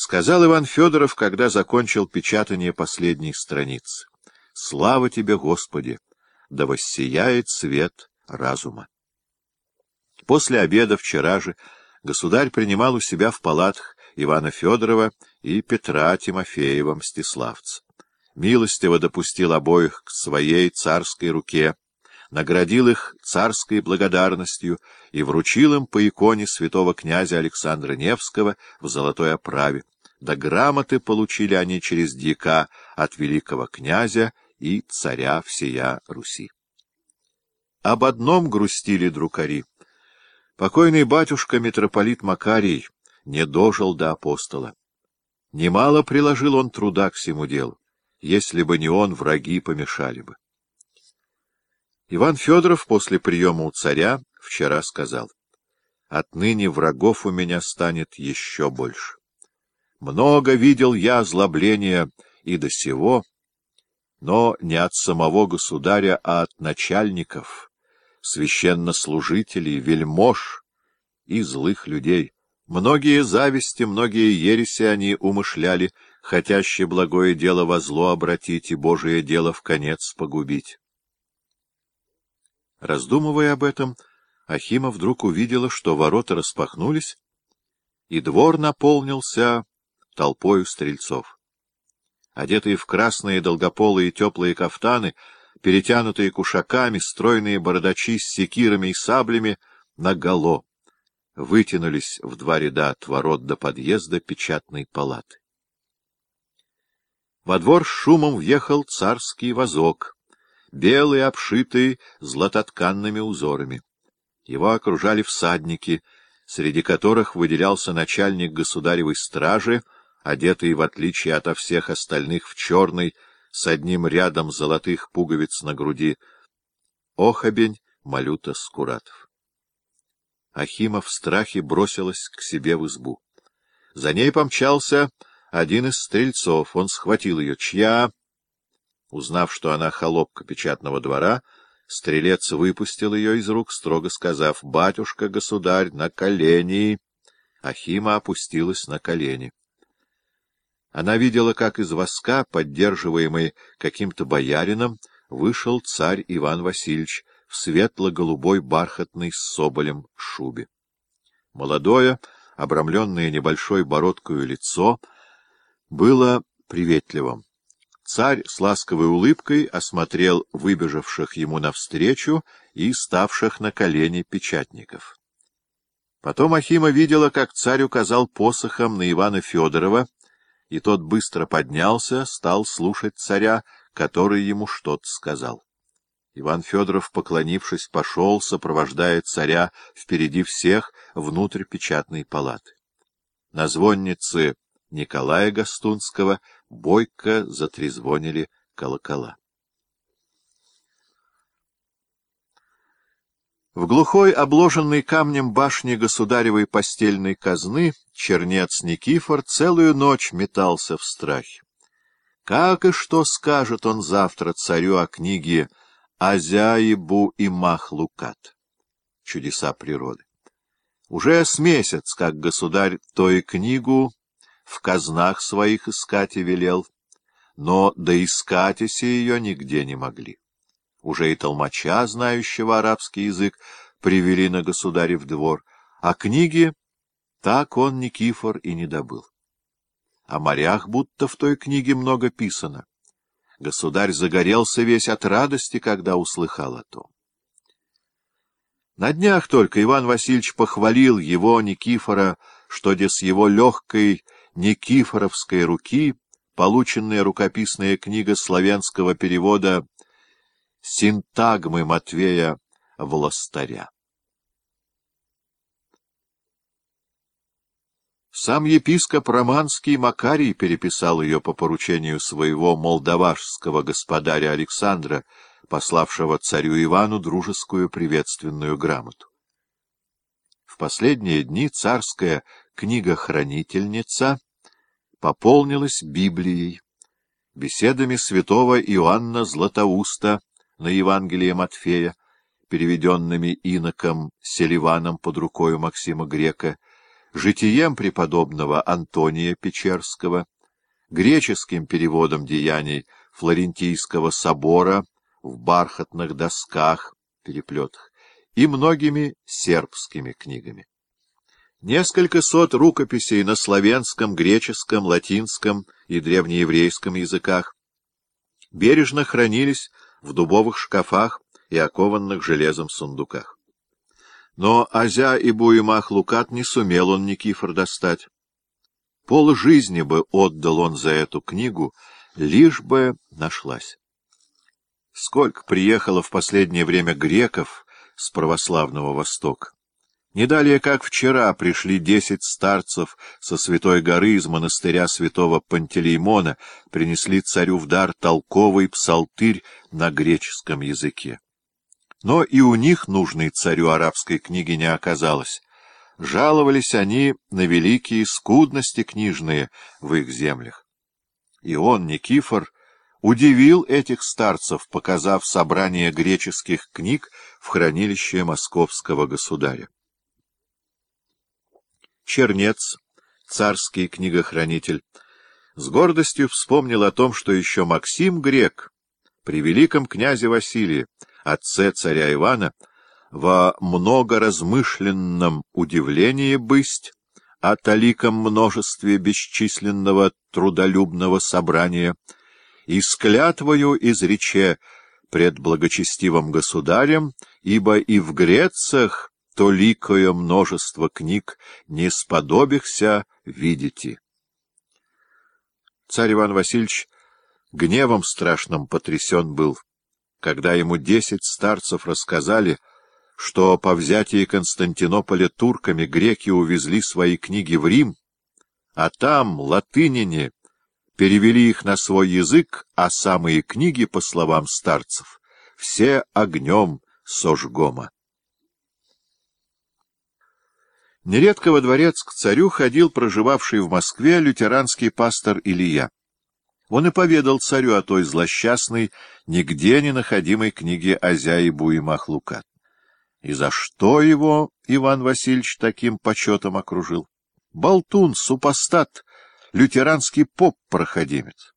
Сказал Иван Федоров, когда закончил печатание последней страницы: «Слава тебе, Господи! Да воссияет свет разума». После обеда вчера же государь принимал у себя в палатах Ивана Федорова и Петра Тимофеева Мстиславца. Милостиво допустил обоих к своей царской руке, наградил их царской благодарностью и вручил им по иконе святого князя Александра Невского в золотой оправе. Да грамоты получили они через дьяка от великого князя и царя всея Руси. Об одном грустили друкари. Покойный батюшка митрополит Макарий не дожил до апостола. Немало приложил он труда к сему делу. Если бы не он, враги помешали бы. Иван Федоров после приема у царя вчера сказал: «Отныне врагов у меня станет еще больше. Много видел я озлобления и до сего, но не от самого государя, а от начальников, священнослужителей, вельмож и злых людей. Многие зависти, многие ереси они умышляли, хотяще благое дело во зло обратить и Божие дело в конец погубить». Раздумывая об этом, Ахима вдруг увидела, что ворота распахнулись, и двор наполнился толпою стрельцов. Одетые в красные долгополые теплые кафтаны, перетянутые кушаками, стройные бородачи с секирами и саблями наголо вытянулись в два ряда от ворот до подъезда печатной палаты. Во двор с шумом въехал царский возок, белый, обшитый златотканными узорами. Его окружали всадники, среди которых выделялся начальник государевой стражи, одетый, в отличие ото всех остальных, в черный, с одним рядом золотых пуговиц на груди, Охобень Малюта Скуратов. Ахима в страхе бросилась к себе в избу. За ней помчался один из стрельцов. Он схватил ее. «Чья?» Узнав, что она холопка печатного двора, стрелец выпустил ее из рук, строго сказав: «Батюшка, государь, на колени!» Ахима опустилась на колени. Она видела, как из воска, поддерживаемый каким-то боярином, вышел царь Иван Васильевич в светло-голубой бархатной с соболем шубе. Молодое, обрамленное небольшой бородкою лицо было приветливым. Царь с ласковой улыбкой осмотрел выбежавших ему навстречу и ставших на колени печатников. Потом Ахима видела, как царь указал посохом на Ивана Федорова, и тот быстро поднялся, стал слушать царя, который ему что-то сказал. Иван Федоров, поклонившись, пошел, сопровождая царя впереди всех, внутрь печатной палаты. На звоннице Николая Гастунского бойко затрезвонили колокола. В глухой, обложенной камнем башне государевой постельной казны чернец Никифор целую ночь метался в страхе. Как и что скажет он завтра царю о книге «Азяибу и Махлукат» «Чудеса природы»? Уже с месяц, как государь той книгу в казнах своих искать и велел, но доискать ее нигде не могли. Уже и толмача, знающего арабский язык, привели на государев двор, а книги так он, Никифор, и не добыл. О морях будто в той книге много писано. Государь загорелся весь от радости, когда услыхал о том. На днях только Иван Васильевич похвалил его, Никифора, что с его легкой никифоровской руки полученная рукописная книга славянского перевода «Синтагмы» Матвея Властаря. Сам епископ Романский Макарий переписал ее по поручению своего молдавашского господаря Александра, пославшего царю Ивану дружескую приветственную грамоту. В последние дни царская книга-хранительница пополнилась Библией, беседами святого Иоанна Златоуста на Евангелие Матфея, переведенными иноком Селиваном под рукою Максима Грека, житием преподобного Антония Печерского, греческим переводом деяний Флорентийского собора в бархатных досках, переплетах, и многими сербскими книгами. Несколько сот рукописей на славянском, греческом, латинском и древнееврейском языках бережно хранились в дубовых шкафах и окованных железом сундуках. Но Азя и Буимах-Лукат не сумел он Никифор достать. Полжизни бы отдал он за эту книгу, лишь бы нашлась. Сколько приехало в последнее время греков с православного Востока! Не далее, как вчера, пришли 10 старцев со Святой горы из монастыря святого Пантелеймона, принесли царю в дар толковый псалтырь на греческом языке. Но и у них нужной царю арабской книги не оказалось. Жаловались они на великие скудности книжные в их землях. И он, Никифор, удивил этих старцев, показав собрание греческих книг в хранилище московского государя. Чернец, царский книгохранитель, с гордостью вспомнил о том, что еще Максим Грек при великом князе Василии, отце царя Ивана, во многоразмышленном удивлении бысть о толиком множестве бесчисленного трудолюбного собрания и с клятвою изрече пред благочестивым государем, ибо и в Грециях толикое множество книг не сподобихся видите. Царь Иван Васильевич гневом страшным потрясен был, когда ему 10 старцев рассказали, что по взятии Константинополя турками греки увезли свои книги в Рим, а там латынине перевели их на свой язык, а самые книги, по словам старцев, все огнем сожгома. Нередко во дворец к царю ходил проживавший в Москве лютеранский пастор Илья. Он и поведал царю о той злосчастной, нигде не находимой книге Азя и Буимах-Лукат. И за что его Иван Васильевич таким почетом окружил? Болтун, супостат, лютеранский поп-проходимец.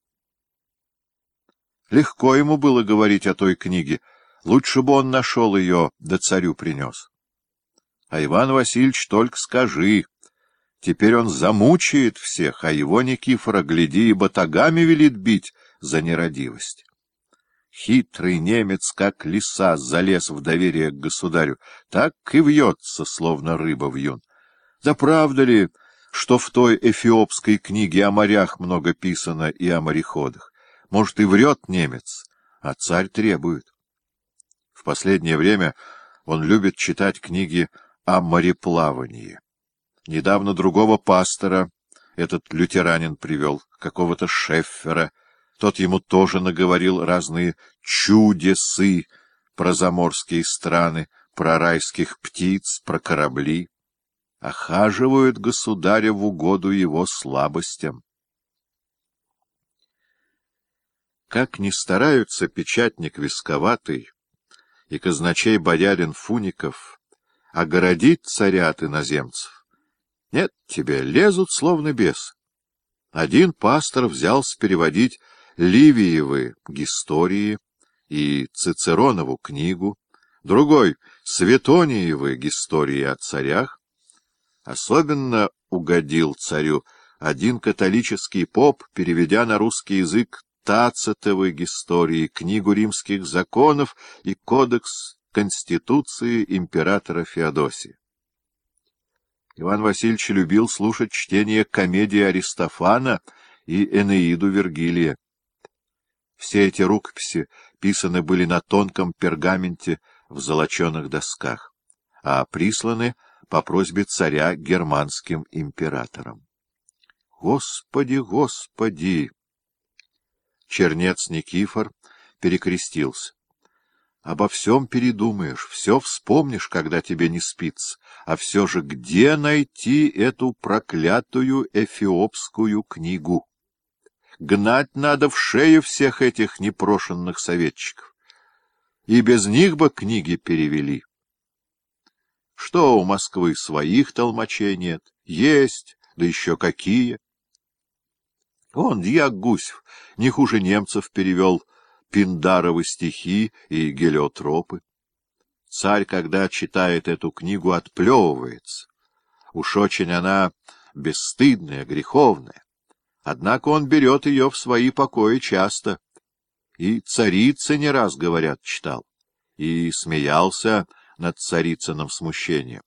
Легко ему было говорить о той книге, лучше бы он нашел ее, да царю принес. А Иван Васильевич только скажи, теперь он замучает всех, а его Никифора, гляди, и батагами велит бить за нерадивость. Хитрый немец, как лиса, залез в доверие к государю, так и вьется, словно рыба вьюн. Да правда ли, что в той эфиопской книге о морях много писано и о мореходах? Может, и врет немец, а царь требует. В последнее время он любит читать книги о мореплавании. Недавно другого пастора этот лютеранин привел, какого-то Шеффера. Тот ему тоже наговорил разные чудесы про заморские страны, про райских птиц, про корабли. Охаживают государя в угоду его слабостям. Как ни стараются печатник Висковатый и казначей боярин Фуников огородить царя от иноземцев, нет, тебе лезут словно бес. Один пастор взялся переводить Ливиевы Гистории и Цицеронову книгу, другой — Светониевы Гистории о царях. Особенно угодил царю один католический поп, переведя на русский язык Тацитовы Гистории, книгу римских законов и кодекс Конституции императора Феодосия. Иван Васильевич любил слушать чтение комедии Аристофана и Энеиду Вергилия. Все эти рукописи писаны были на тонком пергаменте в золоченых досках, а присланы по просьбе царя германским императором. Господи, Господи! Чернец Никифор перекрестился. Обо всем передумаешь, все вспомнишь, когда тебе не спится. А все же где найти эту проклятую эфиопскую книгу? Гнать надо в шею всех этих непрошенных советчиков. И без них бы книги перевели. Что у Москвы своих толмачей нет, Есть, да еще какие. Он, дьяк Гусев, не хуже немцев перевел Пиндаровы стихи и гелиотропы. Царь, когда читает эту книгу, отплевывается. Уж очень она бесстыдная, греховная. Однако он берет ее в свои покои часто. И царица не раз, говорят, читал. И смеялся над царицыным смущением.